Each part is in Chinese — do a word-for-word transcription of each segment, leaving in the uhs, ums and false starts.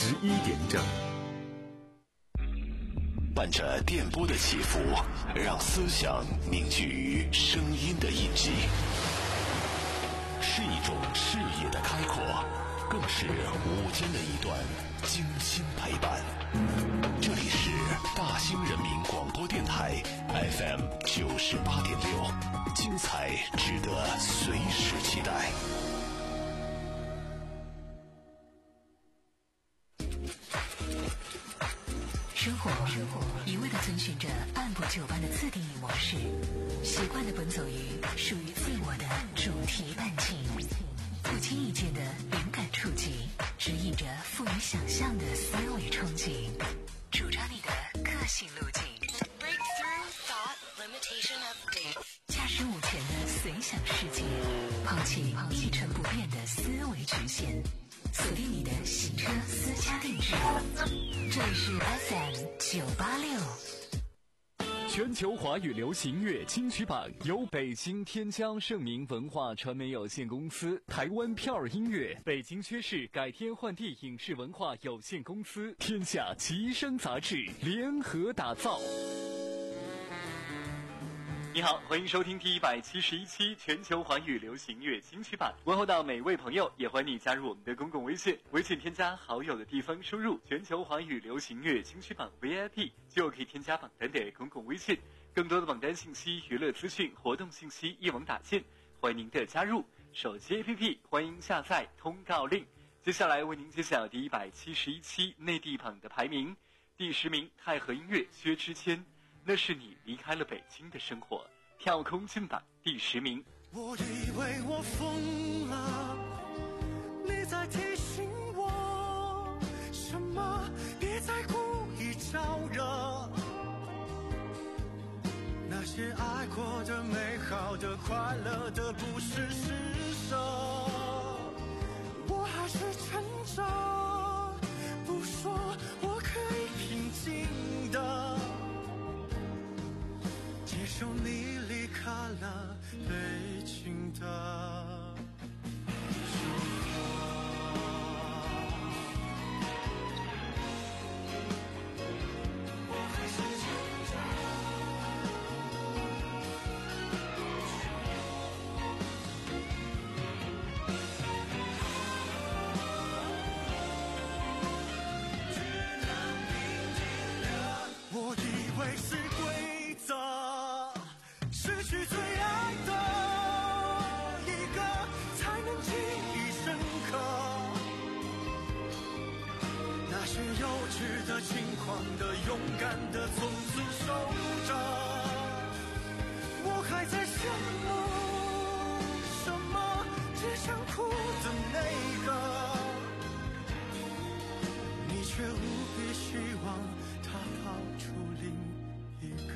十一点整。 伴着电波的起伏，让思想凝聚于声音的印记，是一种视野的开阔，更是午间的一段精心陪伴。这里是大兴人民广播电台 F M 九十八点六，精彩值得随时期待。 生活一味地遵循着按部就班的自定义模式，习惯地奔走于属于自我的主题半径，不经意间的灵感触及，指引着富于想象的思维憧憬，主张你的个性路径。Breakthrough thought limitation update。驾驶午前的随想世界，抛弃一成不变的思维局限，锁定你的行车私家定制。这里是 F M 九八六。 全球华语流行乐金曲榜由北京天江盛明文化传媒有限公司、台湾票儿音乐、北京薛氏改天换地影视文化有限公司、天下奇声杂志联合打造。你好，欢迎收听第一百七十一期全球华语流行乐金曲榜。问候到每位朋友，也欢迎你加入我们的公共微信，微信添加好友的地方输入全球华语流行乐金曲榜 V I P， 就可以添加榜单的公共微信。更多的榜单信息、娱乐资讯、活动信息一网打尽，欢迎您的加入。手机 A P P 欢迎下载通告令。接下来为您揭晓第一百七十一期内地榜的排名。第十名，太和音乐薛之谦，那是你离开了北京的生活，跳空进榜第十名。 我以为我疯了，你在提醒我什么，别再故意招惹，那些爱过的美好的快乐的不是施舍，我还是撑着不说，我可以平静的接受你离开了北京的我以为是规则，失去最爱的一个才能记忆深刻，那些幼稚的、轻狂的、勇敢的从此守着，我还在羡慕什么，只想哭的那个，你却无比希望他跑出另一个，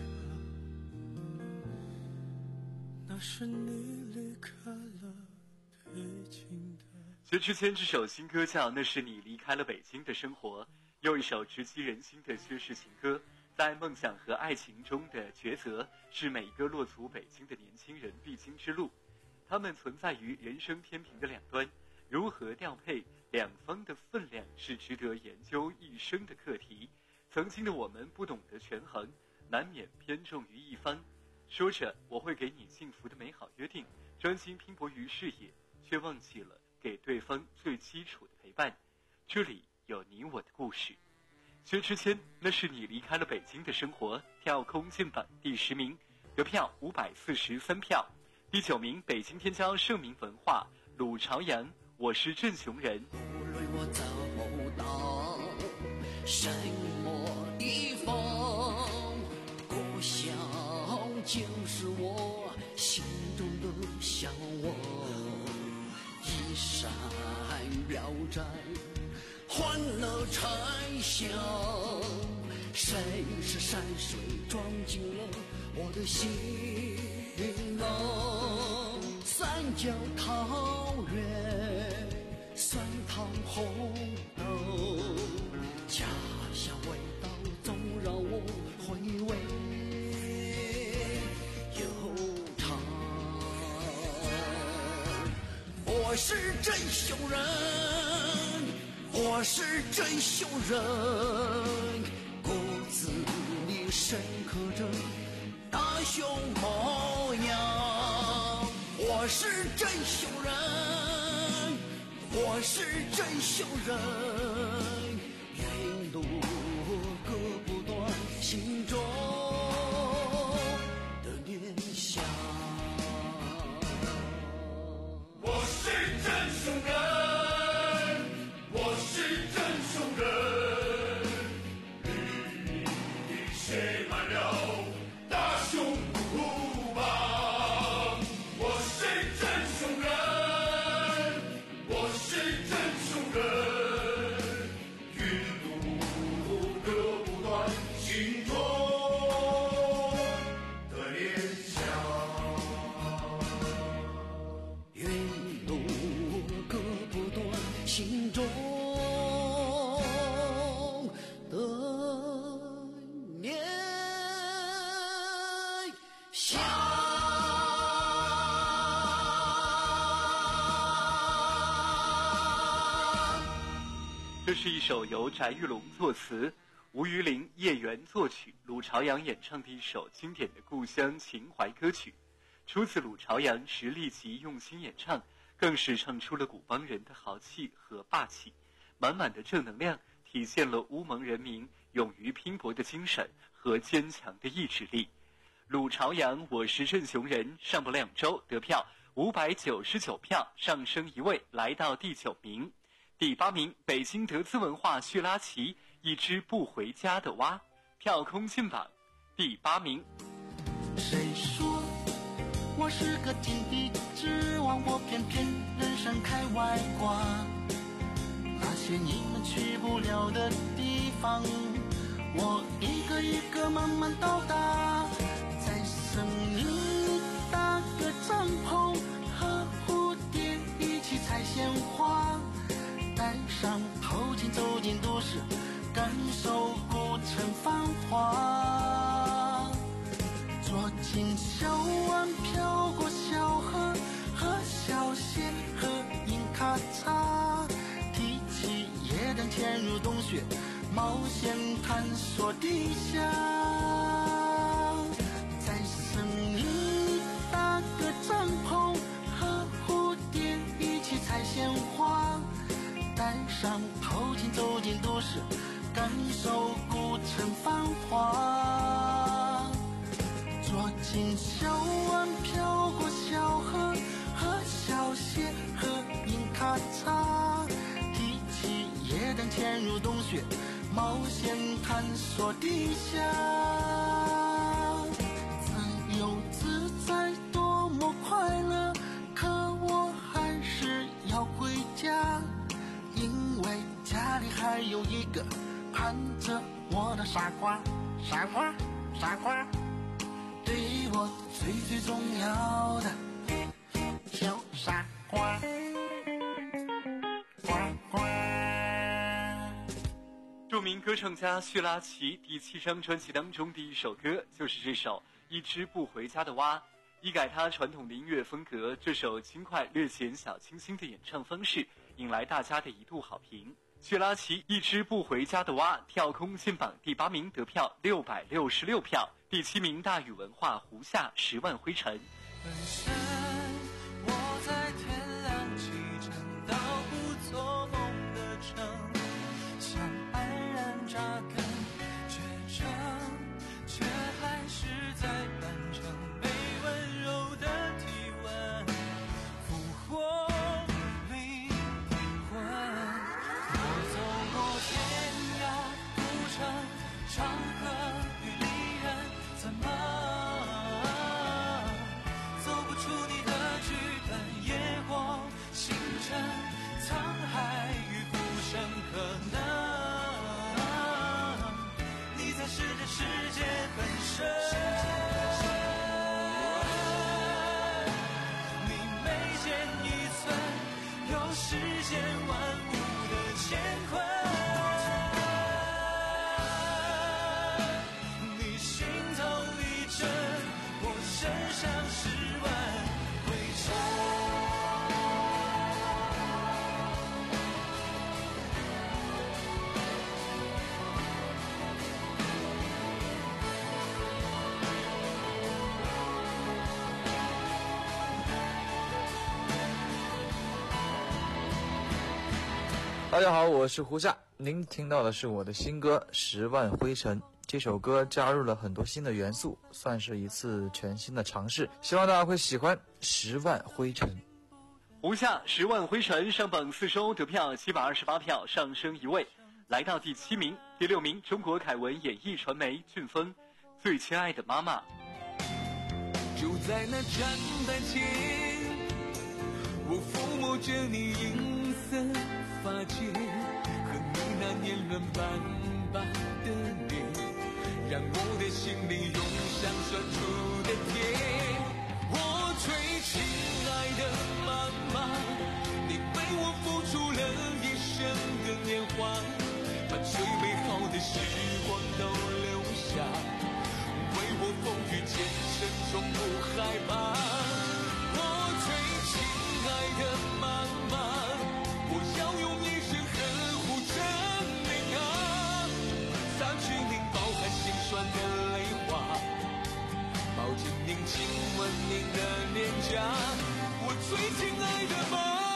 那是你离开了北京的。 薛之谦这首新歌叫《那是你离开了北京的生活》，又一首直击人心的薛氏情歌。在梦想和爱情中的抉择，是每个落足北京的年轻人必经之路。他们存在于人生天平的两端，如何调配两方的分量，是值得研究一生的课题。曾经的我们不懂得权衡，难免偏重于一方，说着我会给你幸福的美好约定，专心拼搏于事业，却忘记了给对方最基础的陪伴。这里有你我的故事。薛之谦，那是你离开了北京的生活，跳空进榜第十名，得票五百四十三票。第九名，北京天骄盛明文化鲁朝阳，我是镇雄人。 无论我走到什么地方，故乡就是我心中的向往，一闪标盏欢乐拆响，谁是山水装进了我的心啊，三角桃源酸汤红豆，家乡味道总让我回味悠长。我是镇雄人， 我是真秀人，骨子里深刻着大熊模样。我是真秀人，我是真秀人，云路割不断心中的念想。 我是真秀人。 这是一首由翟玉龙作词，吴于玲、叶元作曲，鲁朝阳演唱的一首经典的故乡情怀歌曲。出自鲁朝阳实力及用心演唱，更是唱出了古帮人的豪气和霸气，满满的正能量，体现了乌蒙人民勇于拼搏的精神和坚强的意志力。鲁朝阳我是镇雄人上播两周得票五百九十九票，上升一位来到第九名。第八名，北京德资文化叙拉奇一只不回家的蛙，票空进榜第八名。 谁说我是个井底之蛙，我偏偏人生开外挂。那些你们去不了的地方，我一个一个慢慢到达。在森林里搭个帐篷，和蝴蝶一起采鲜花，戴上头巾走进都市，感受古城繁华。坐进小湾飘过小河，和小蟹喝饮咖茶，提起夜灯潜入洞穴，冒险探索地下。在森林里搭个帐篷，和蝴蝶一起采鲜花，戴上头巾走进都市，感受古城繁华。坐进小湾飘过小河，和小蟹喝饮咖茶，提起夜灯潜入洞穴，冒险探索地下。自由自在多么快乐，可我还是要回家，因为家里还有一个盼着我的傻瓜，傻瓜，傻瓜，对我最最重要的小傻瓜，呱呱。 著名歌唱家叙拉奇第七张专辑当中的一首歌就是这首《一只不回家的蛙》。一改他传统的音乐风格，这首轻快略显小清新的演唱方式引来大家的一度好评。叙拉奇《一只不回家的蛙》跳空进榜第八名，得票六百六十六票。第七名，大宇文化《湖下十万灰尘》。 本身我在天亮启程到不做梦的城，想安然扎根绝症，却还是在半程被温柔的体温俘获灵魂。我走过天涯古城，长河与离人，怎么走不出你的剧本？野火星辰，沧海与浮生，可能大家好，我是胡夏，您听到的是我的新歌《十万灰尘》。这首歌加入了很多新的元素，算是一次全新的尝试，希望大家会喜欢《十万灰尘》。 胡夏《十万灰尘》上榜四周，得票七百二十八票，上升一位，来到第七名。第六名，中国凯文演艺传媒飓风《最亲爱的妈妈》。 就在那站台前，我抚摸着你银色发间和你那年轮斑斑的脸，让我的心里涌上酸楚的甜。我最亲爱的妈妈，你为我付出了一生的年华，把最美好的时光都留下，为我风雨兼程从不害怕。我最亲爱的妈妈，我要用一生呵护着您啊，擦去您饱含心酸的泪花，抱紧您亲吻您的脸颊，我最亲爱的妈妈。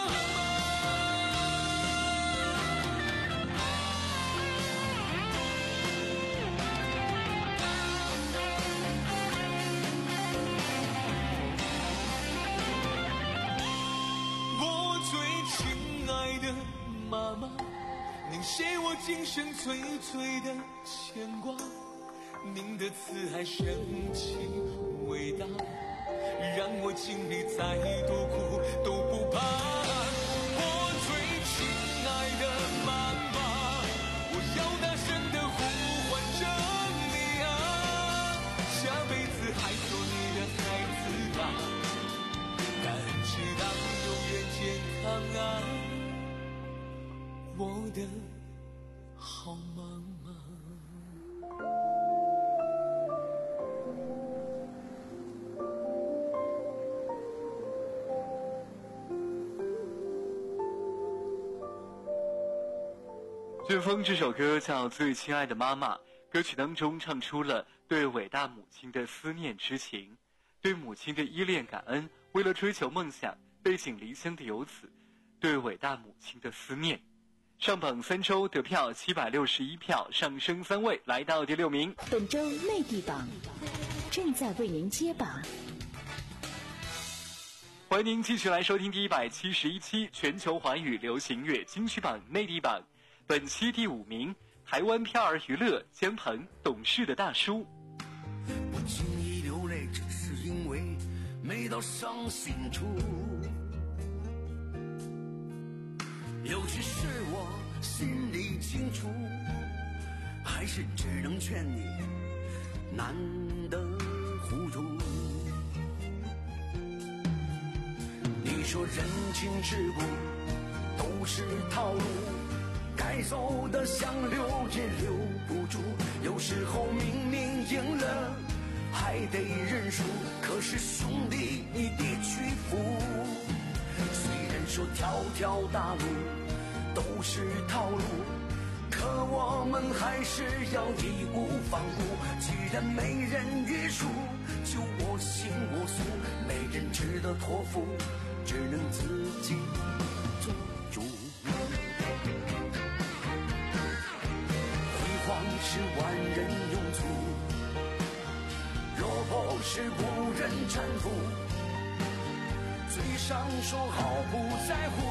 妈妈，您是我今生最最的牵挂，您的慈爱深情伟大，让我经历再多苦都不怕。我最亲爱的妈妈，我要大声的呼唤着你啊，下辈子还做你的孩子啊，感恩直到永远健康啊，我的好妈妈。 飓风这首歌叫《最亲爱的妈妈》，歌曲当中唱出了对伟大母亲的思念之情，对母亲的依恋感恩，为了追求梦想背井离乡的游子，对伟大母亲的思念。上榜三周，得票七百六十一票，上升三位，来到第六名。 本周内地榜正在为您揭榜。 欢迎您继续来收听第一百七十一期全球华语流行乐金曲榜内地榜。本期第五名，台湾飘儿娱乐姜鹏，懂事的大叔。 我轻易流泪，只是因为没到伤心处。有些事我心里清楚，还是只能劝你难得糊涂。你说人情世故都是套路，该走的想留也留不住，有时候明明赢了还得认输，可是兄弟你得屈服。虽然说条条大路都是套路，可我们还是要义无反顾。既然没人约束，就我行我素，没人值得托付，只能自己做主。辉煌是万人拥簇，落魄是无人搀扶。嘴上说好不在乎，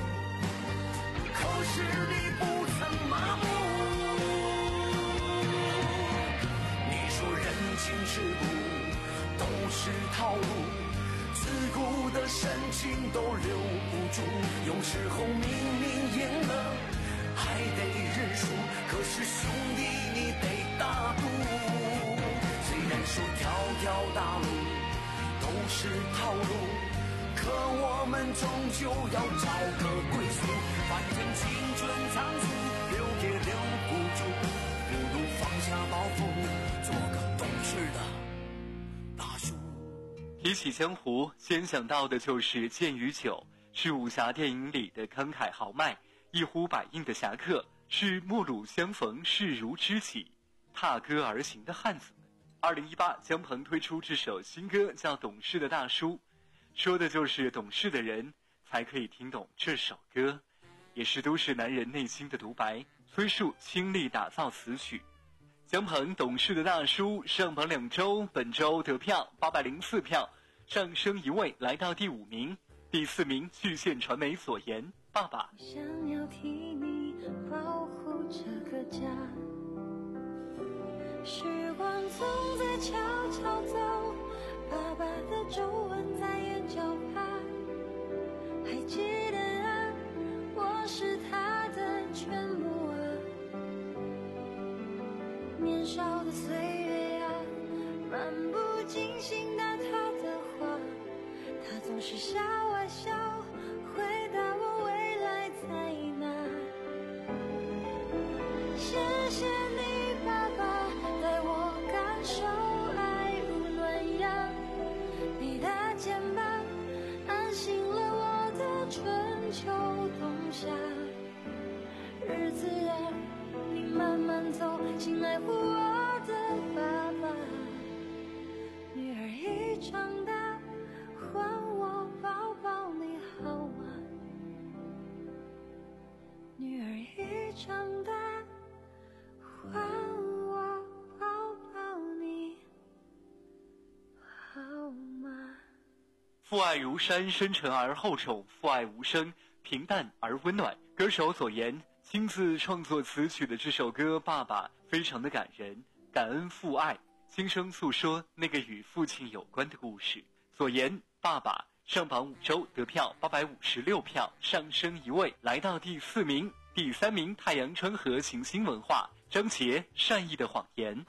可是你不曾麻木。你说人情世故都是套路，自古的深情都留不住，有时候明明赢了还得认输，可是兄弟你得大度。虽然说条条大路都是套路，可我们终究要找个归宿。反正青春仓促，留也留不住，不如放下包袱，做个懂事的大叔。 提起江湖，先想到的就是剑与酒，是武侠电影里的慷慨豪迈，一呼百应的侠客，是陌路相逢势如知己，踏歌而行的汉子们。二零一八，姜鹏推出这首新歌叫《懂事的大叔》，说的就是懂事的人才可以听懂这首歌。 也是都市男人内心的独白。崔恕倾力打造词曲。姜鹏懂事的大叔上榜两周，本周得票八百零四票，上升一位来到第五名。第四名巨献传媒所言爸爸。 想要替你保护这个家，时光总在悄悄走，爸爸的皱纹在眼角爬，还记得啊，我是他的全部啊，年少的岁月啊，漫不经心的他的话，他总是笑啊笑，回答我未来在哪。谢谢你爸爸，带我感受爱如暖阳，你的肩膀安心了我的春秋冬夏。日子啊，你慢慢走，请爱护我的爸爸。女儿已长大，还我抱抱你好吗？女儿已长大，还我抱抱你好吗？ 父爱如山，深沉而厚重；父爱无声，平淡而温暖。歌手所言亲自创作词曲的这首歌《爸爸》非常的感人，感恩父爱，轻声诉说那个与父亲有关的故事。所言爸爸上榜五周，得票八百五十六票，上升一位来到第四名。第三名太阳川河行星文化，张杰善意的谎言。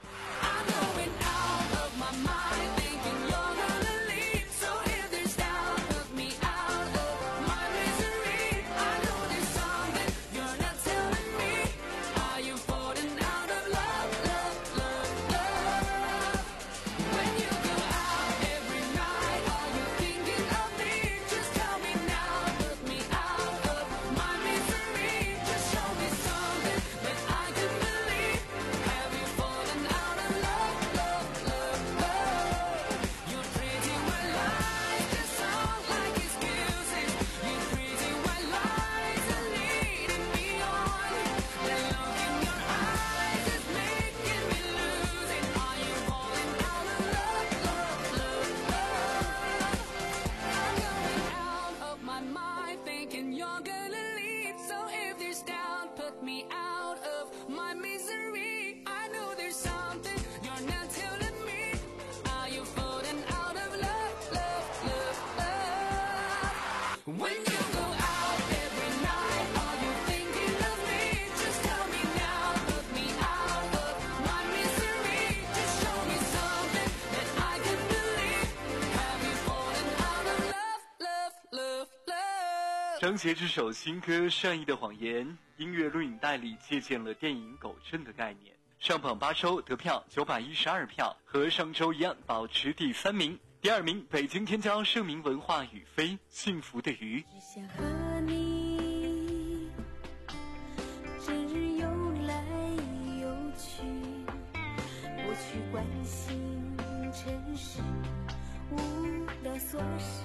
张杰这首新歌《善意的谎言》音乐录影带里借鉴了电影《狗镇》的概念，上榜八周，得票九百一十二票，和上周一样保持第三名。第二名北京天骄盛名文化雨飞幸福的鱼。 只想和你整日游来游去，不去关心尘世无聊琐事，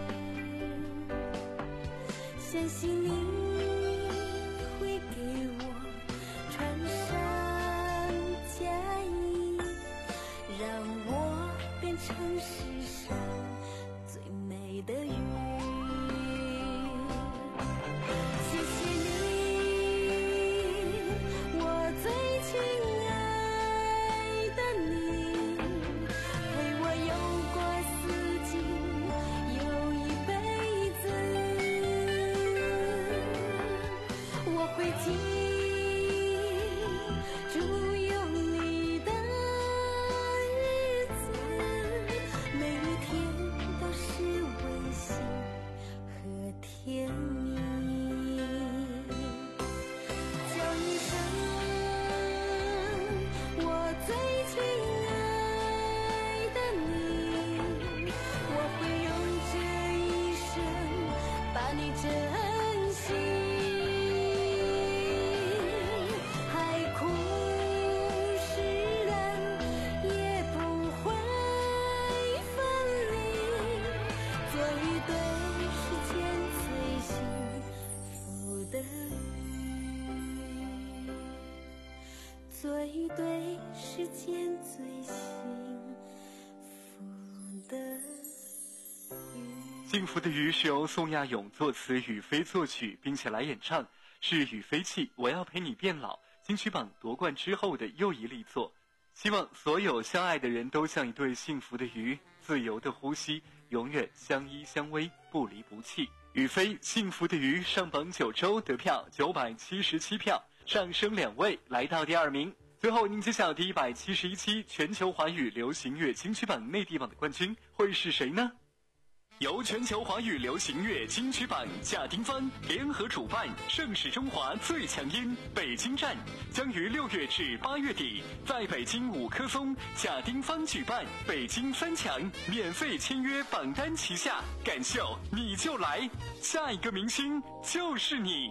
相信你会给我穿上嫁衣，让我变成世上最美的鱼。谢谢你，我最亲爱的你，陪我游过四季，有一辈子。 所以对世间最幸福的鱼。 幸福的鱼是由宋亚勇作词，雨飞作曲，并且来演唱，是雨飞气我要陪你变老金曲榜夺冠之后的又一力作。希望所有相爱的人都像一对幸福的鱼，自由的呼吸，永远相依相偎，不离不弃。雨飞幸福的鱼上榜九周，得票九百七十七票，上升两位，来到第二名。最后您揭晓第一百七十一期全球华语流行乐金曲榜内地榜的冠军会是谁呢？由全球华语流行乐金曲榜贾丁帆联合主办，盛世中华最强音北京站将于六月至八月底在北京五棵松贾丁帆举办北京三强免费签约榜单旗下，感秀你就来，下一个明星就是你。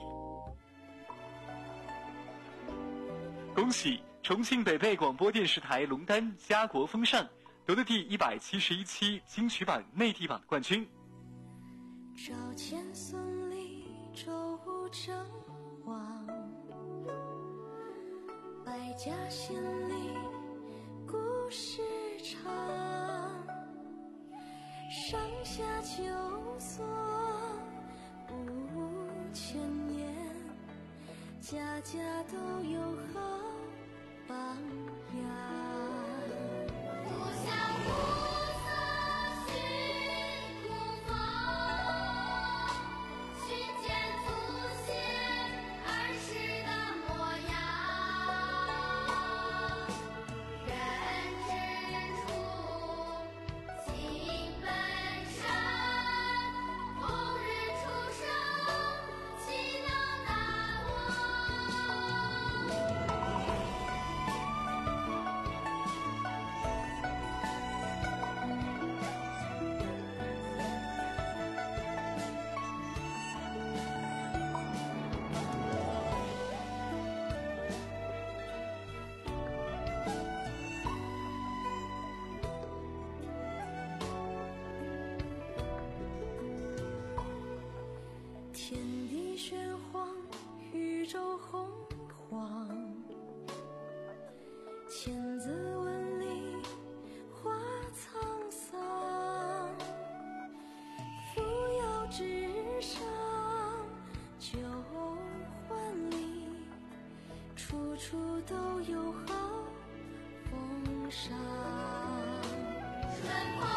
恭喜重庆北碚广播电视台龙丹家国风尚夺得第一百七十一期金曲榜内地榜的冠军。 赵钱孙李周吴郑王，百家姓里故事长，上下九所五千年，家家都有好榜样。天地玄黄，宇宙洪荒，千字文里化沧桑，扶摇直上九环里，处处都有好风尚。春风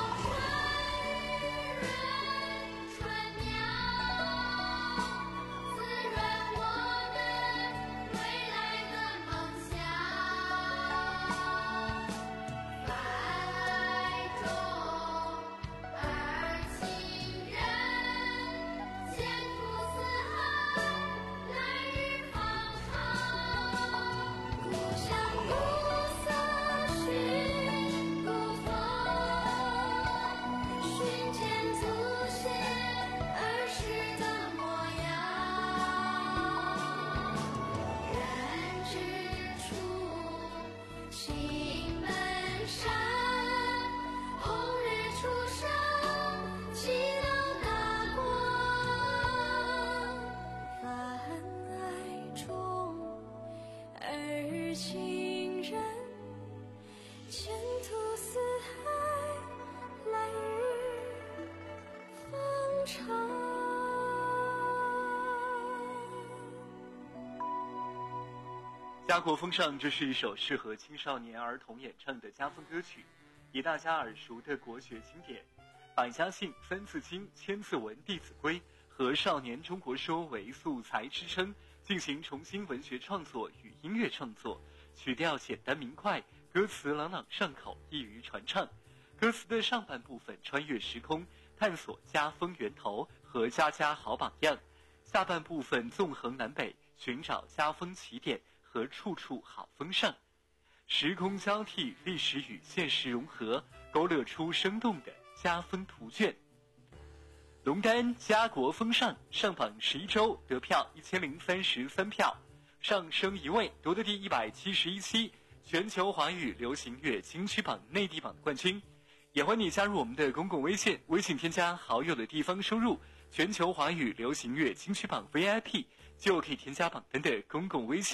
家国风尚，这是一首适合青少年儿童演唱的家风歌曲，也大家耳熟的国学经典，百家姓、三字经、千字文、弟子规和少年中国说为素材支撑，进行重新文学创作与音乐创作，曲调简单明快，歌词朗朗上口，易于传唱。歌词的上半部分穿越时空，探索家风源头和家家好榜样，下半部分纵横南北，寻找家风起点和处处好风尚，时空交替，历史与现实融合，勾勒出生动的家风图卷。龙丹家国风尚上榜十一周，得票一千零三十三票，上升一位，夺得第一百七十一期全球华语流行乐金曲榜内地榜的冠军。也欢迎你加入我们的公共微信，微信添加好友的地方输入全球华语流行乐金曲榜 V I P， 就可以添加榜单的公共微信。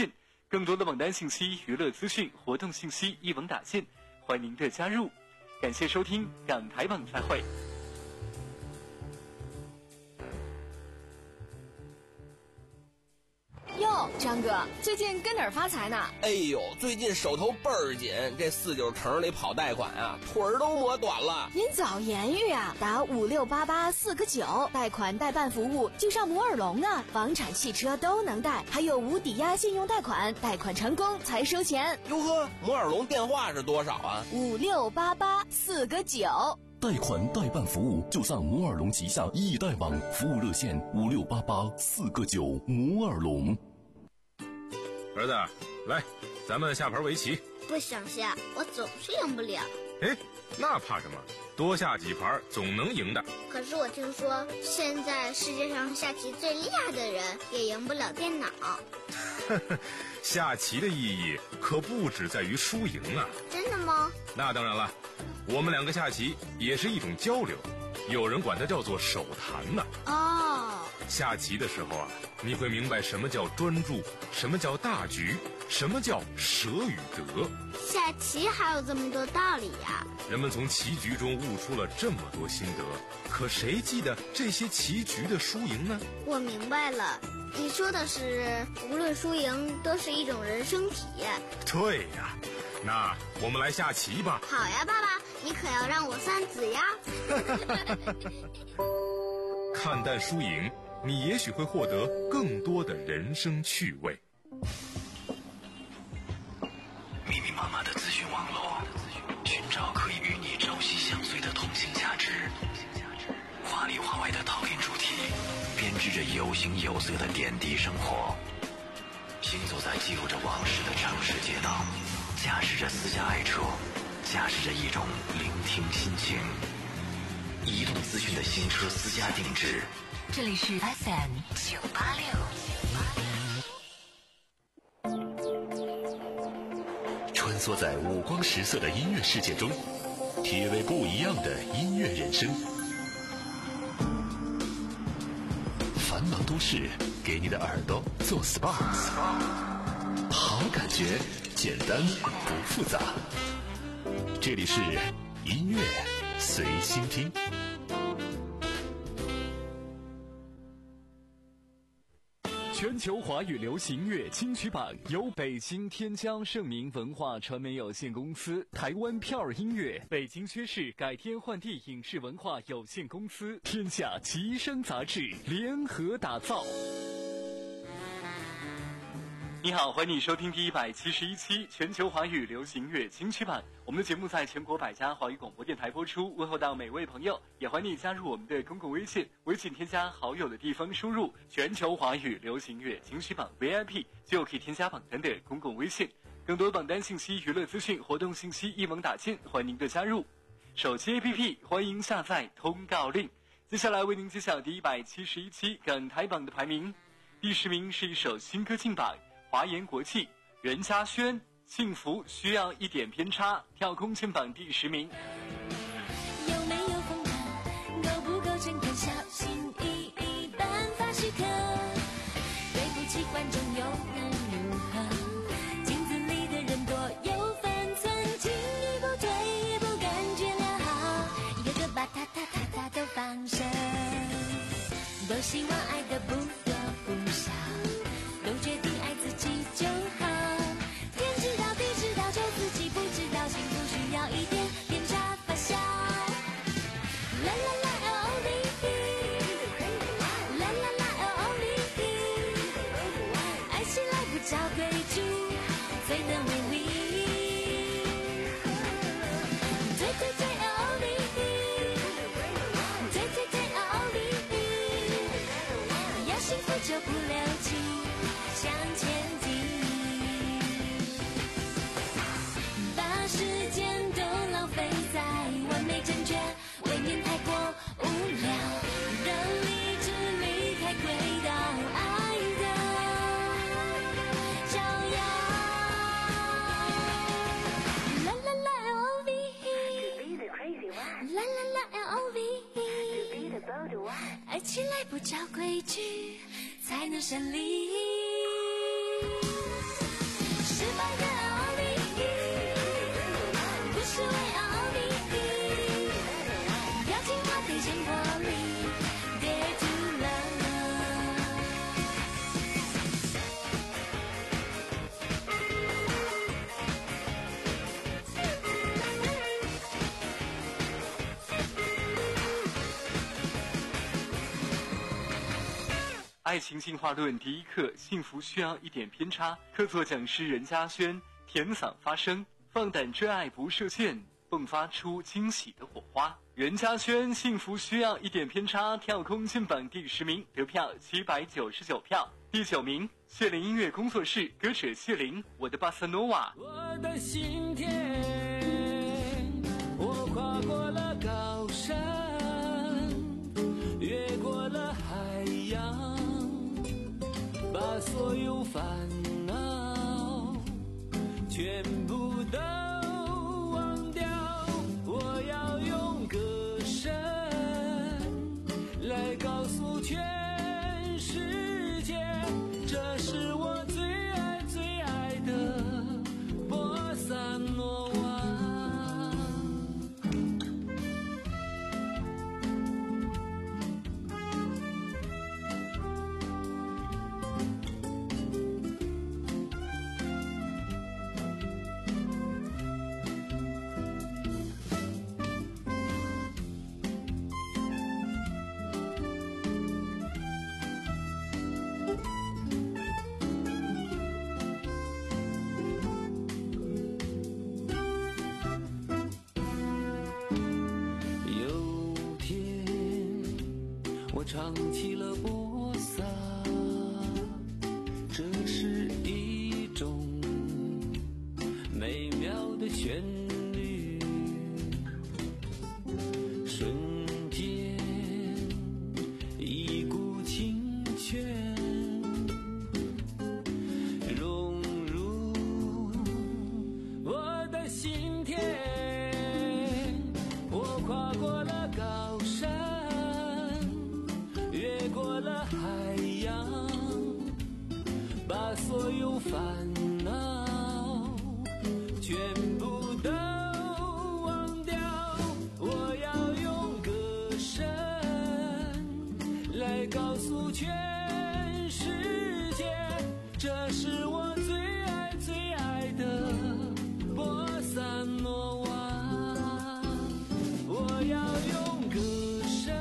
更多的榜单信息、娱乐资讯、活动信息一网打尽，欢迎您的加入。感谢收听港台榜，再会。 哟，张哥，最近跟哪儿发财呢？ 哎呦，最近手头倍儿紧，这四九城里跑贷款啊，腿儿都磨短了。 您早言语啊，打五六八八四个九，贷款代办服务就上摩尔龙啊，房产、汽车都能贷，还有无抵押信用贷款，贷款成功才收钱。 哟呵，摩尔龙电话是多少啊？ 五六八八四个九。 贷款代办服务就上摩尔龙旗下易贷网，服务热线五六八八四个九，摩尔龙。 儿子，来，咱们下盘围棋。 不想下，我总是赢不了。 哎，那怕什么？多下几盘总能赢的。 可是我听说，现在世界上下棋最厉害的人也赢不了电脑。 下棋的意义可不只在于输赢啊。 真的吗？ 那当然了，我们两个下棋也是一种交流，有人管它叫做手谈呢。 哦， 下棋的时候啊，你会明白什么叫专注，什么叫大局，什么叫舍与得。 下棋还有这么多道理呀！ 人们从棋局中悟出了这么多心得，可谁记得这些棋局的输赢呢？ 我明白了，你说的是无论输赢都是一种人生体验。 对呀，那我们来下棋吧。 好呀，爸爸，你可要让我算子呀。 看淡输赢，你也许会获得更多的人生趣味。 密密麻麻的资讯网络，寻找可以与你朝夕相随的通信价值。华里华外的讨论主题，编织着有形有色的点滴生活。行走在记录着往事的城市街道，驾驶着私家爱车，驾驶着一种聆听心情。移动资讯的新车私家定制。 这里是 F M 九八六。 穿梭在五光十色的音乐世界中，体味不一样的音乐人生。繁忙都市给你的耳朵做 S P A， 好感觉简单不复杂。这里是音乐随心听。 全球华语流行乐金曲榜由北京天江盛明文化传媒有限公司、台湾票儿音乐、北京薛氏改天换地影视文化有限公司、天下吉声杂志联合打造。你好，欢迎你收听第一百七十一期全球华语流行乐金曲榜。我们的节目在全国百家华语广播电台播出，问候到每位朋友，也欢迎你加入我们的公共微信，微信添加好友的地方输入全球华语流行乐金曲榜 V I P 就可以添加榜单的公共微信。更多榜单信息、娱乐资讯、活动信息一网打尽，欢迎您的加入。手机 A P P 欢迎下载通告令。接下来为您揭晓第一百七十一期港台榜的排名。第十名是一首新歌进榜，华研国际任嘉轩，幸福需要一点偏差，跳空进榜第十名。 有没有风格，够不够诚恳，小心翼翼，颁发许可。对不起观众又能如何？镜子里的人多有分寸，进一步退一步，感觉良好，一个个把他他他他都放生，都希望爱的不多不少，都决定爱自己就好。天知道地知道，就自己不知道，幸福需要一点偏差发酵。啦啦啦 L O V E， 啦啦啦 L O V E， 爱起来不找规矩，最能为力。对对对 L O V E， 对对对 L O V E， 要幸福就不留情，向前进，把时间都浪费在完美正确，未免太过无聊，让理智离开轨道，爱的招摇。啦啦啦 L O V E， 啦啦啦 L O V E， 爱起来不找规矩，才能胜利。 爱情进化论第一课，幸福需要一点偏差。客座讲师任嘉轩甜嗓发声，放胆追爱不设限，迸发出惊喜的火花。任嘉轩幸福需要一点偏差，跳空进榜第十名，得票七百九十九票。第九名，谢林音乐工作室歌者谢林，我的巴塞诺瓦。 我的心田，我跨过了高山，越过了海洋，把所有烦恼全部都忘掉。我要用歌声来告诉全世界，这是我最爱最爱的波萨诺瓦。我唱起了波萨，这是一种美妙的旋律，瞬间一股清泉融入我的心田。我跨过了高山，越过了海洋，把所有烦恼全部都忘掉。我要用歌声来告诉全世界，这是我最爱最爱的波萨诺瓦。我要用歌声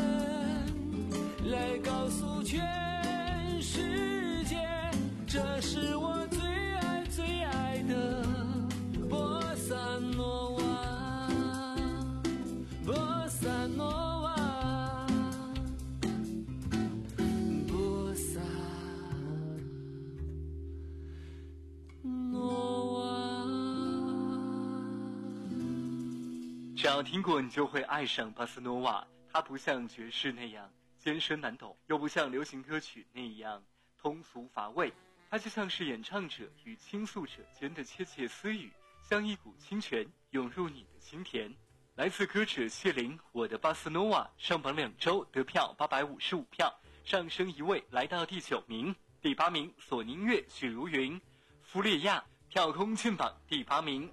来告诉全世界，这是我最爱最爱的波萨诺瓦，波萨诺瓦，波萨诺瓦。 只要听过，你就会爱上巴斯诺瓦。它不像爵士那样艰深难懂，又不像流行歌曲那样通俗乏味，它就像是演唱者与倾诉者间的窃窃私语，像一股清泉涌入你的心田。来自歌者谢林，我的巴斯诺瓦上榜两周，得票八百五十五票，上升一位来到第九名。第八名，索尼音乐许茹芸，弗列亚跳空进榜第八名。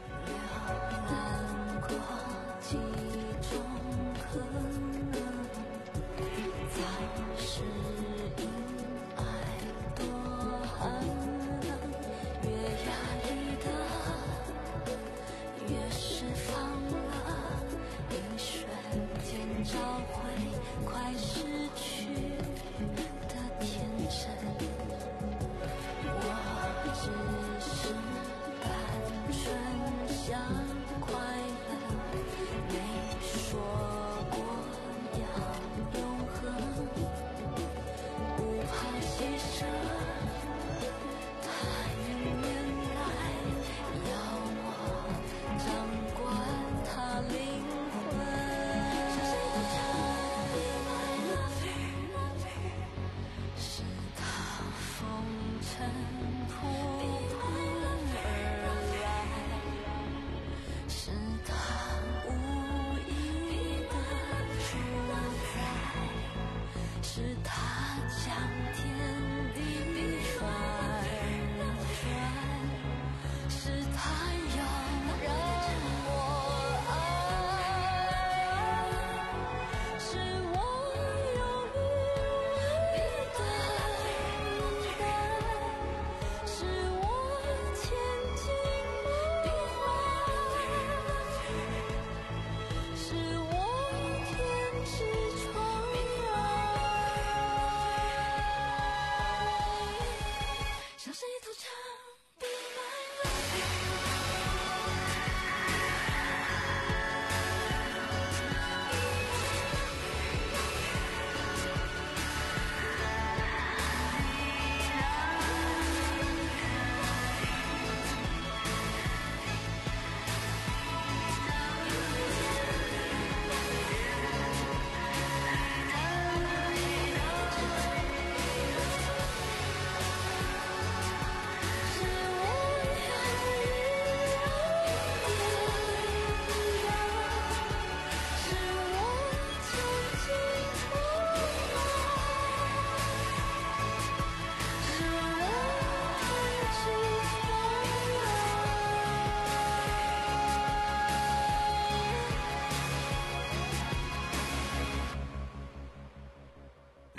找回快失去的天真，我只是单纯想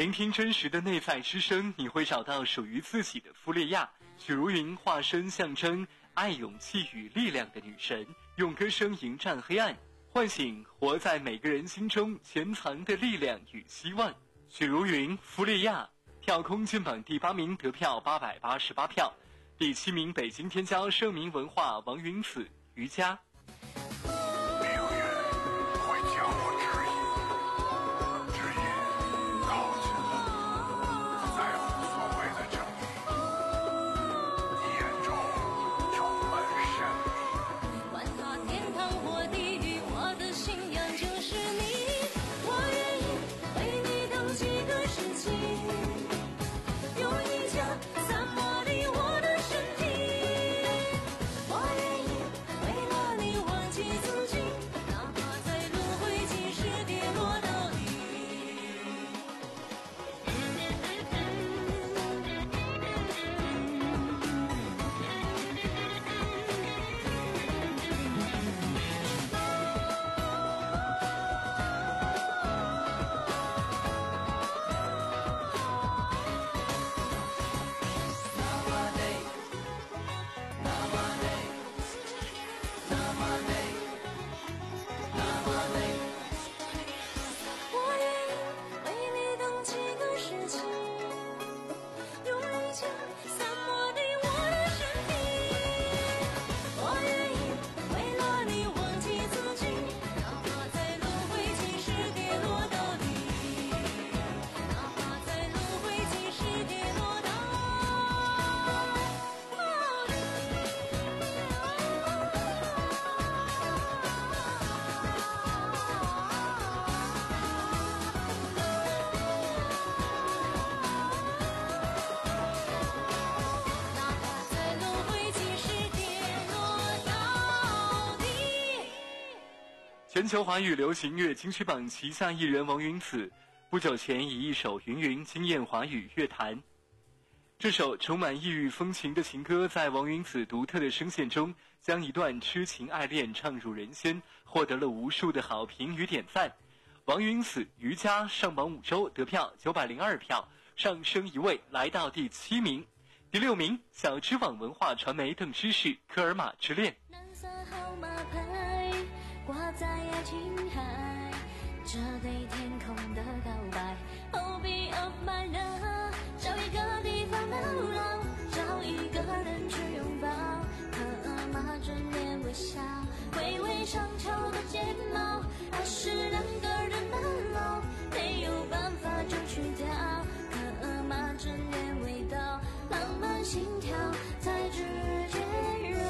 聆听真实的内在之声，你会找到属于自己的傅丽亚。许茹芸化身象征爱、勇气与力量的女神，用歌声迎战黑暗，唤醒活在每个人心中潜藏的力量与希望。许茹芸，傅丽亚，票空金榜第八名，得票八百八十八票。第七名，北京天骄盛名文化王云子，瑜伽。全球华语流行乐金曲榜旗下艺人王云子，不久前以一首《云云》惊艳华语乐坛。这首充满异域风情的情歌，在王云子独特的声线中，将一段痴情爱恋唱入人心，获得了无数的好评与点赞。王云子瑜伽上榜五周，得票九百零二票，上升一位来到第七名。第六名，小知网文化传媒邓芝士《科尔玛之恋》。 蓝色号码牌挂在爱琴海，这对天空的告白 Oh be of my love， 找一个地方流浪，找一个人去拥抱，科尔玛之恋微笑，微微上翘的睫毛，还是两个人的老，没有办法就去掉，科尔玛之恋味道，浪漫心跳在指尖揉。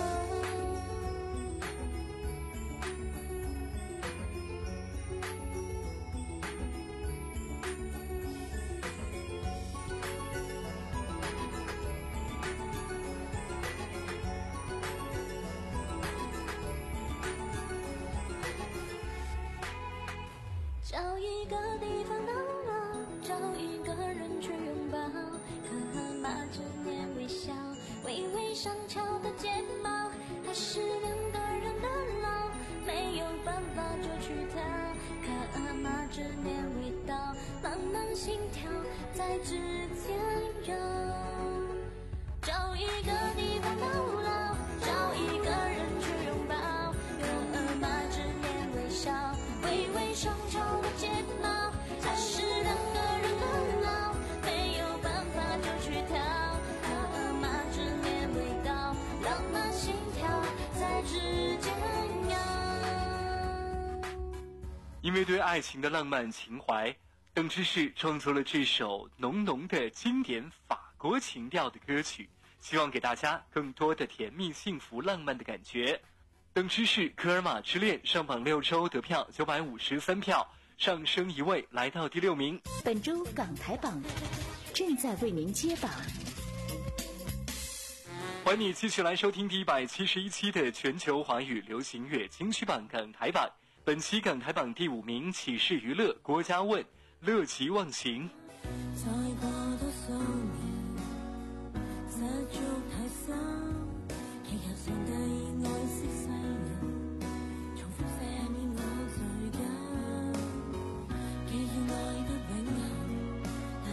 找一个地方到老，找一个人去拥抱，科尔玛之恋微笑，微微上翘的睫毛，还是两个人的老，没有办法就去逃，科尔玛之恋味道，浪漫心跳在指尖揉。找一个地方到老，找一个人去拥抱，科尔玛之恋微笑，微微上翘的睫毛，还是两个人的老，没有办法就去逃，科尔玛之恋味道，浪漫心跳在指尖摇。 因为对爱情的浪漫情怀，邓芝士创作了这首浓浓的经典法国情调的歌曲，希望给大家更多的甜蜜幸福浪漫的感觉。邓芝士《科尔玛之恋》上榜六周，得票九百五十三票，上升一位来到第六名。 本周港台榜正在为您揭榜。 欢迎你继续来收听第一百七十一期的全球华语流行乐金曲榜港台榜。本期港台榜第五名，启示娱乐郭嘉问《乐极忘形》。 再過多數年，失足太深，亦有上帝愛惜世人，重複赦免我罪疚。既然愛得永恆，但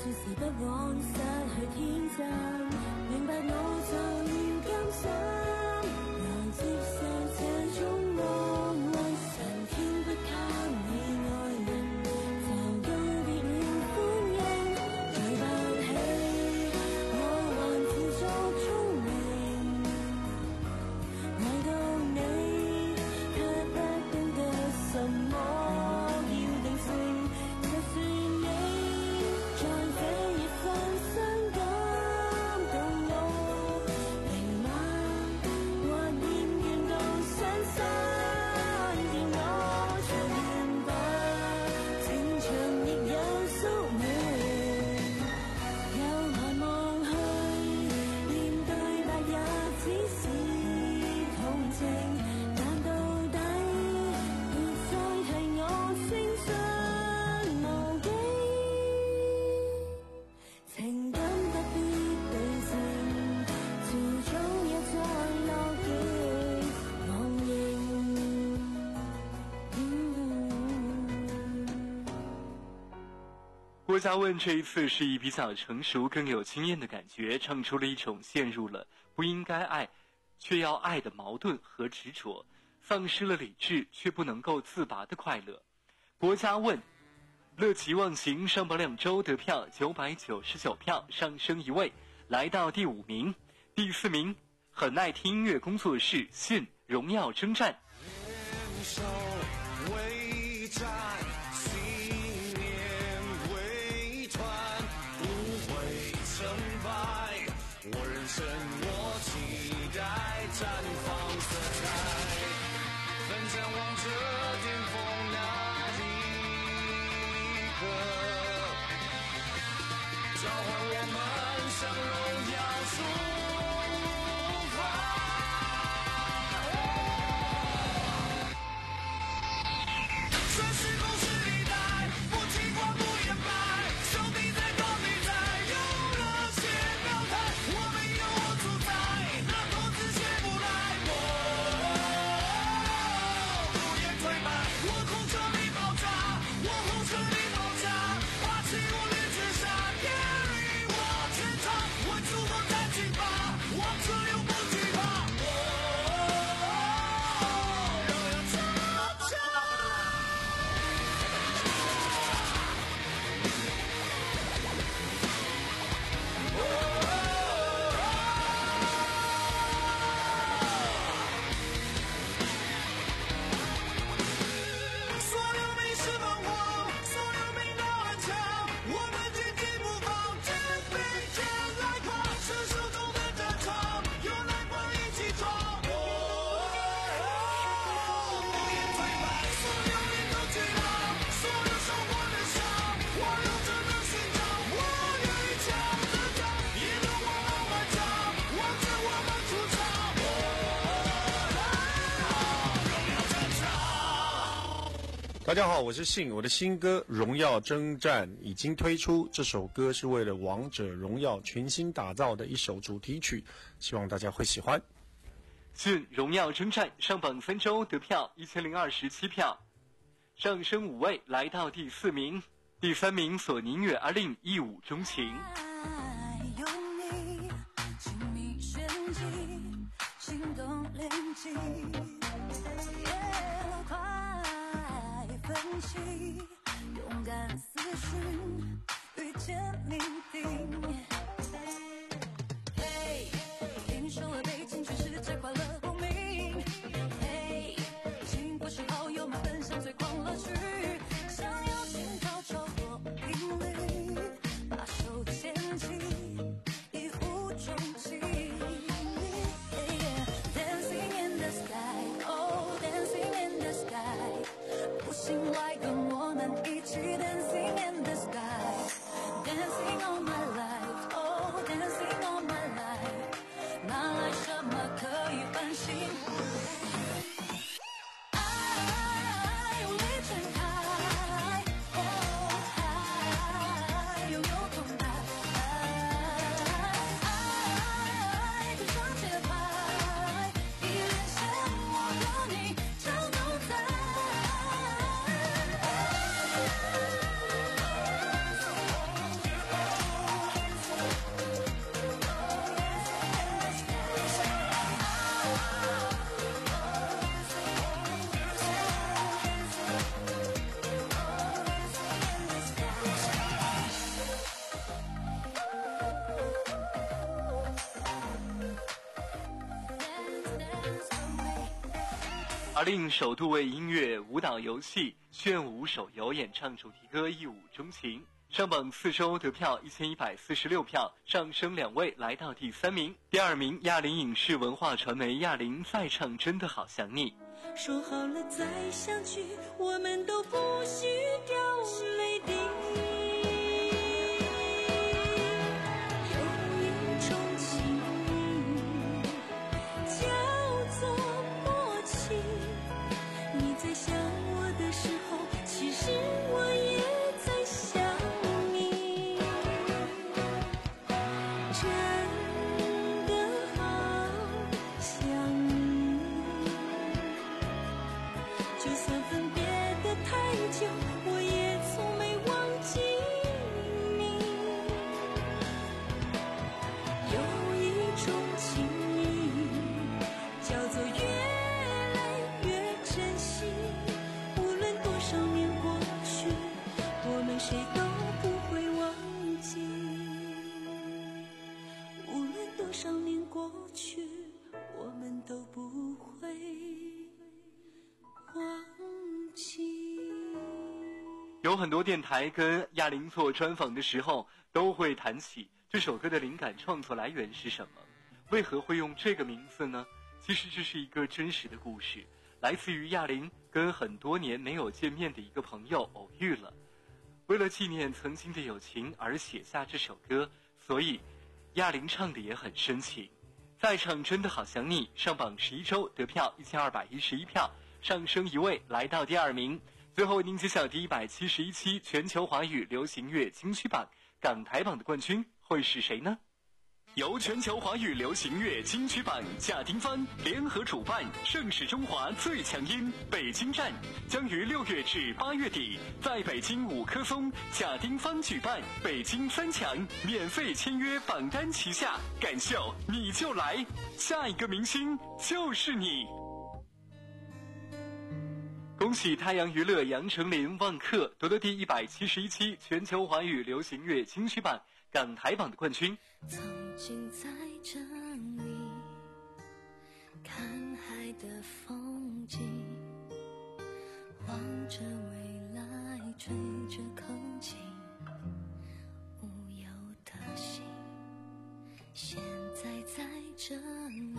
算是不枉失去天真，明白我就要甘心，難接受這種浪漫，上天不給你愛人，就告別了歡欣，對不起，我還自作聰明，愛到你卻不懂得什麼要定性，就算你在這一分傷感動我，明晚或厭倦到傷心見我，隨緣吧，情場亦有宿命，有盼望去面對白日只是同情，但到底別再提我聲信無忌，情感不必對稱，遲早也在落極忘形。 郭嘉问这一次是以比较成熟更有经验的感觉，唱出了一种陷入了不应该爱却要爱的矛盾和执着，丧失了理智却不能够自拔的快乐。国家问乐极忘形上榜两周得票九百九十九票，上升一位，来到第五名。第四名很爱听音乐工作室信荣耀征战。 联手为战，信念为团，不会成败。我人生我期待绽放色彩，分享王者巅峰那一刻，召唤我们向荣耀出顺时空是历代，不轻狂不言败，兄弟在高地在，有热血表态，我们有我主宰，那头子学不来，不言退败，我空车里爆炸，我后车里爆炸，霸气无力之下 carry 我全场，我主动再去吧，王者永不惧怕，荣耀征战。所有名士猛火，所有名刀很强，我们坚定不放，肩并肩来跨，是手中的战场，有蓝光一起闯。不言退败，所有人都巨浪，所有受过的伤，我有着的勋章，我愿意抢着仗，一路我往外闯，望着我们出场。荣耀战场。 大家好，我是信，我的新歌《荣耀征战》已经推出。这首歌是为了《王者荣耀》全新打造的一首主题曲，希望大家会喜欢。 信荣耀征战上榜三周得票一千零二十七票，上升五位，来到第四名。第三名索尼音乐阿令一舞钟情。 有你，亲密旋即，心动灵机，快奋起，勇敢思绪，遇见命定。嘿，听说了北京全世界快乐公民。嘿，经过时候有没分享最狂乐趣？想要心跳超过频率，把手牵起，一呼中气。Dancing in the sky, oh dancing in the sky， 不信来跟我们一起 Dancing in the sky, dancing all my life, oh dancing all my life， 哪来什么可以反省？爱无力睁开，哦爱拥有空白，爱跟上节拍，一连线我有你，就都在。 而另首度为音乐、舞蹈游戏、炫舞手游演唱主题歌《一舞钟情》，上榜四周得票一千一百四十六票，上升两位来到第三名。第二名，亚林影视文化传媒亚林再唱真的好想你。 说好了再相聚，我们都不需掉泪滴。有一种情叫做默契，你在想我的时候，其实我也在想你。真的好想你，就算分别的太久，我也从没忘记你。有一种情谊叫做越来越珍惜，无论多少年过去，我们谁都不会忘记。无论多少年过去，我们都不会忘记。 有很多电台跟亚林做专访的时候，都会谈起这首歌的灵感创作来源是什么，为何会用这个名字呢？其实这是一个真实的故事，来自于亚林跟很多年没有见面的一个朋友偶遇了，为了纪念曾经的友情而写下这首歌，所以亚林唱的也很深情。再唱真的好想你，上榜十一周得票一千二百一十一票，上升一位来到第二名。最后为您揭晓第一百七十一期全球华语流行乐金曲榜港台榜的冠军会是谁呢？由全球华语流行乐金曲榜贾丁芳联合主办，盛世中华最强音北京站将于六月至八月底在北京五棵松贾丁芳举办北京三强免费签约榜单旗下，感秀你就来，下一个明星就是你。恭喜太阳娱乐杨丞琳万客夺得第一百七十一期全球华语流行乐金曲榜港台榜的冠军。 曾经在这里看海的风景，望着未来，吹着空气，无忧的心。现在在这里，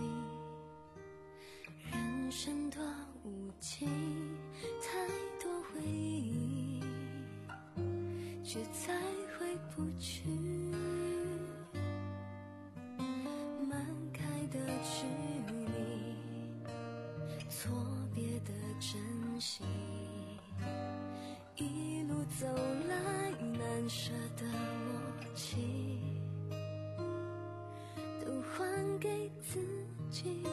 人生多无情，太多回忆，却再回不去。漫开的距离，错别的珍惜，一路走来难舍的默契，都还给自己。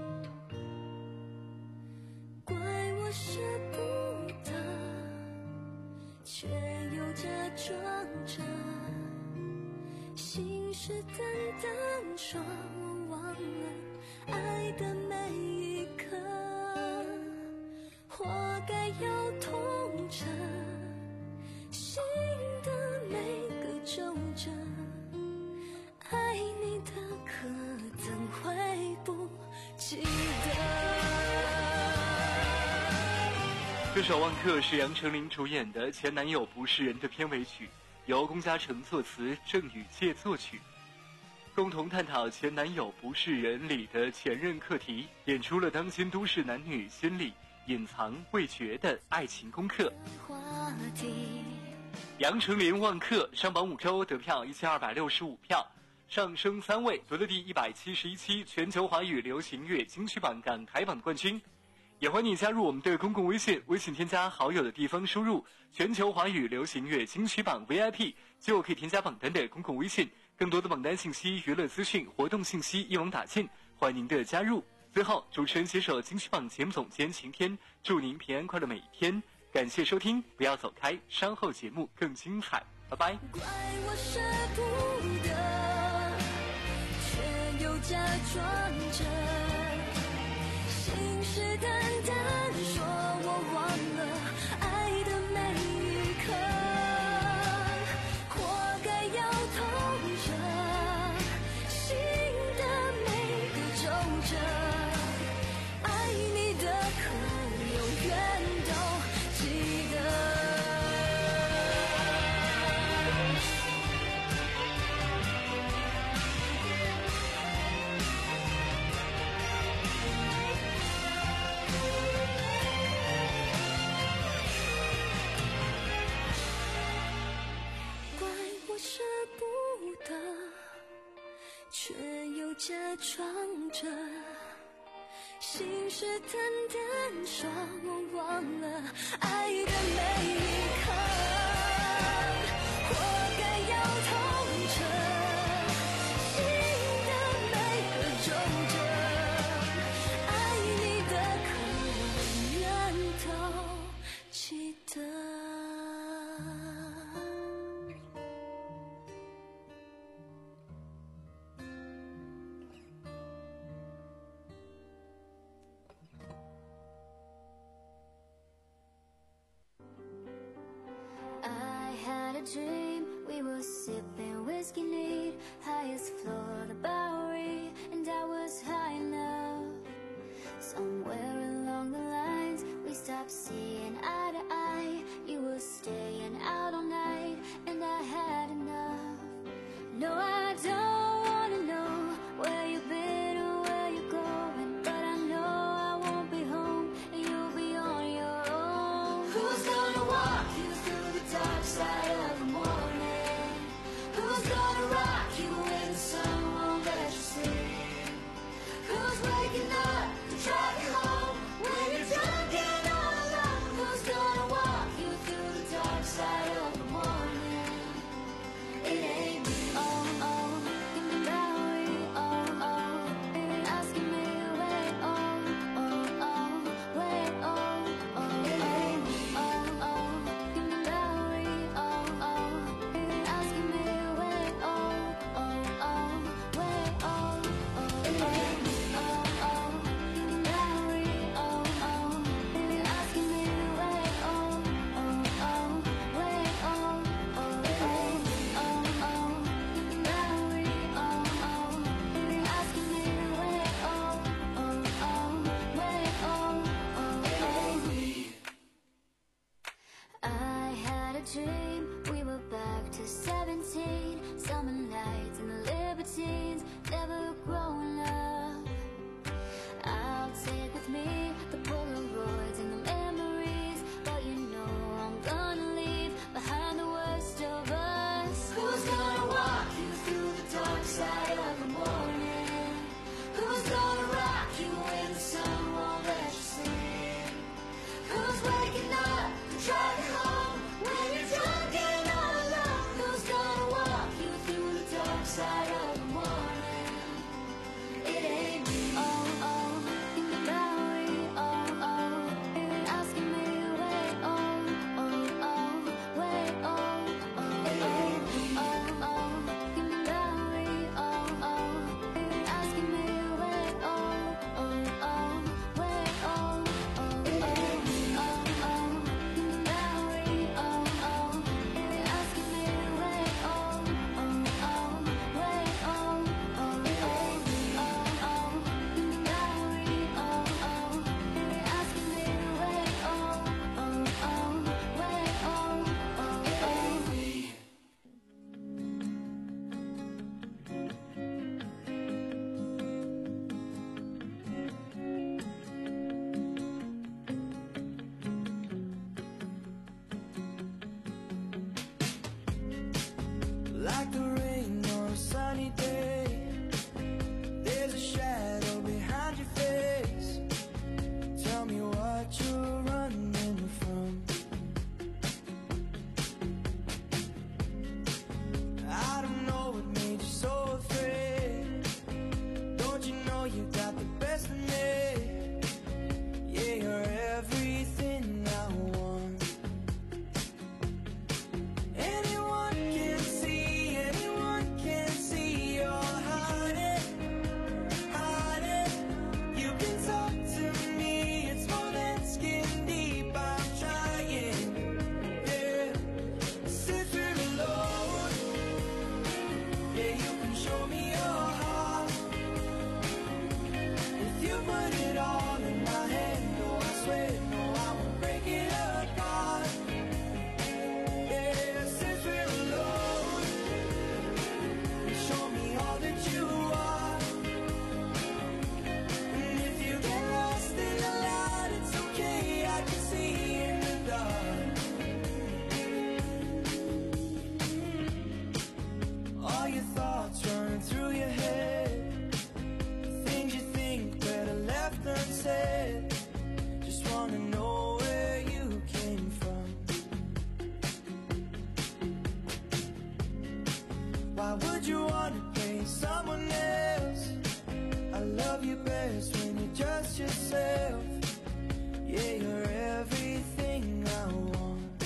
怪我舍不得，却又假装着，信誓旦旦说我忘了爱的每一刻，活该要痛着，心的每个皱褶，爱你的可怎会不记得。 这首《万客》是杨丞琳主演的《前男友不是人》的片尾曲，由龚嘉诚作词，郑宇介作曲，共同探讨前男友不是人里的前任课题，点出了当今都市男女心里隐藏未决的爱情功课。杨丞琳《万客》上榜五周得票一千二百六十五票，上升三位夺得第一百七十一期全球华语流行乐金曲榜港台榜的冠军。也欢迎你加入我们的公共微信，微信添加好友的地方输入全球华语流行乐金曲榜 V I P 就可以添加榜单的公共微信，更多的榜单信息、娱乐资讯、活动信息一网打尽，欢迎您的加入。最后，主持人携手金曲榜节目总监晴天，祝您平安快乐每一天。感谢收听，不要走开，稍后节目更精彩，拜拜。 怪我舍不得，却又假装着，信誓旦旦说我忘了爱的每一刻，活该要痛着，心的每个皱褶，爱你的可假装着，信誓旦旦说我忘了爱的每一刻，活该要痛彻心的每个皱褶，爱你的可永远都记得。Dream we were sipping whiskey neat, highest floor of the Bowery, and I was high enough. Somewhere along the lines we stopped seeing eye to eye. You were staying out all night and I had enough. No, I don't wanna know where you've been or where you're going, but I know I won't be home and you'll be on your own. Who's gonna walk you through the dark side of the morning? Who's gonna rock you when the sun won't let you sleep? Who's waking up to drive you home when you're drunk and all alone? Who's gonna walk you through the dark side of the morning? It ain't me. Oh, oh, in the Bowery. Oh, oh, and asking me wait. Oh, oh, oh, wait. Oh, oh, it ain't me. Oh, oh, in the Bowery. Oh, oh, and asking me wait. Oh, oh, oh, wait. Oh, oh, it ain't me. Oh, oh, in the Bowery. Oh, oh, and asking me wait. Oh, oh, oh, wait. Oh, oh, it ain't me. Oh, oh, in the Bowery. Oh, oh, and asking me wait. Oh, oh, oh, wait. Oh, oh, it ain't me. I had a dream, we were back to seventeen, summer nights and the libertines, never growing up. I'll take with me the Polaroids and the memories, but you know I'm gonna leave behind the worst of us. Who's gonna walk you through the dark side of the morning? Who's gonna rock you when the sun won't let you sleep? Who's waking up to drive you home when you're drunk and all alone? Who's gonna walk you through the dark side of the morning? It ain't me. Oh, oh, in the Bowery. Oh, oh, and asking me wait. Oh, oh, oh, wait. Oh, oh, it ain't me. Oh, oh, in the Bowery. Oh, oh, and asking me wait. Oh, oh, oh, wait. Oh, oh, it ain't me. Oh, oh, in the Bowery. Oh, oh, and asking me wait. Oh, oh, oh, wait. Oh, oh, it ain't me. Oh, oh, in the Bowery. Oh, oh, and asking me wait. Oh, oh, oh, wait. Oh, oh, it ain't me. Like the rain on a sunny day, there's a shadow behind your face. Tell me what you're running from. I don't know what made you so afraid. Don't you know you got the best of me? Yeah, you're everything I want. Anyone can see, anyone can see you're hiding, hiding. You can talk to me, it's more than skin deep. I'm trying, yeah. Sit through the load, yeah. You can show me your heart if you put it all in my hand. No, I swear, no, I won't break it apart. Yeah, sit through the load and show me all that you are. And if you get lost in the light, it's okay, I can see in the dark. All your thoughts running through your head, love you best when you're just yourself. Yeah, you're everything I want.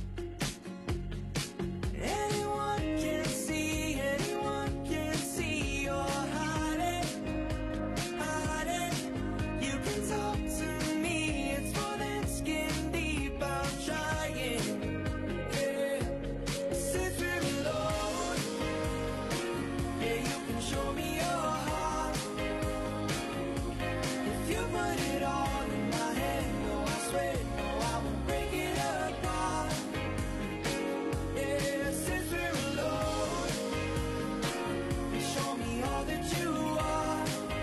Anyone can see, anyone can see you're hiding, hiding. You can talk to me, it's more than skin deep, I'm trying. Yeah, since we're alone, yeah, you can show me your heart. If you put it all in my hand, no, I swear, no, I won't break it apart. Yeah, since we're alone, you show me all that you are.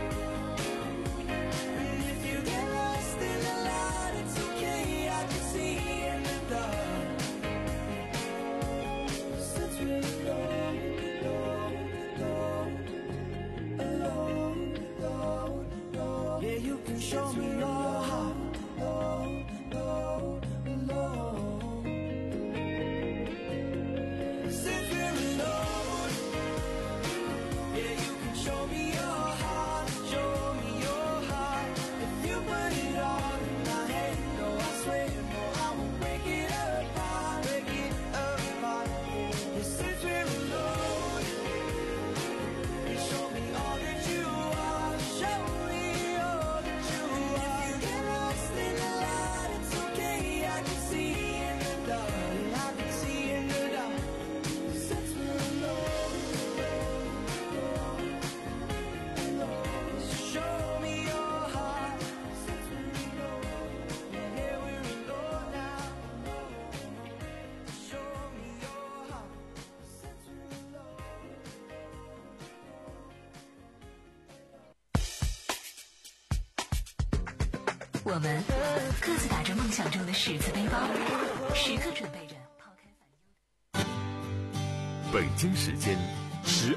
And if you get lost in the light, it's okay, I can see in the dark. Since we're alone, alone, alone, alone, alone, yeah, you can show me your heart. Alone, alone, alone. Since we're alone, yeah, you can show me your heart, show me your heart. If you put it all in my hand, no, I swear, no, I won't break it apart, break it apart. Yeah, since we're alone, you show me all that you are, show me all that you are. If you get lost in the light, it's okay, I can see in the dark, I can see in the dark. Since we're alone, show me your heart. Since we're alone, yeah, we're alone now. Show me your heart. Since we're alone. 我们各自打着梦想中的十字背包，时刻准备着抛开烦忧。 北京时间十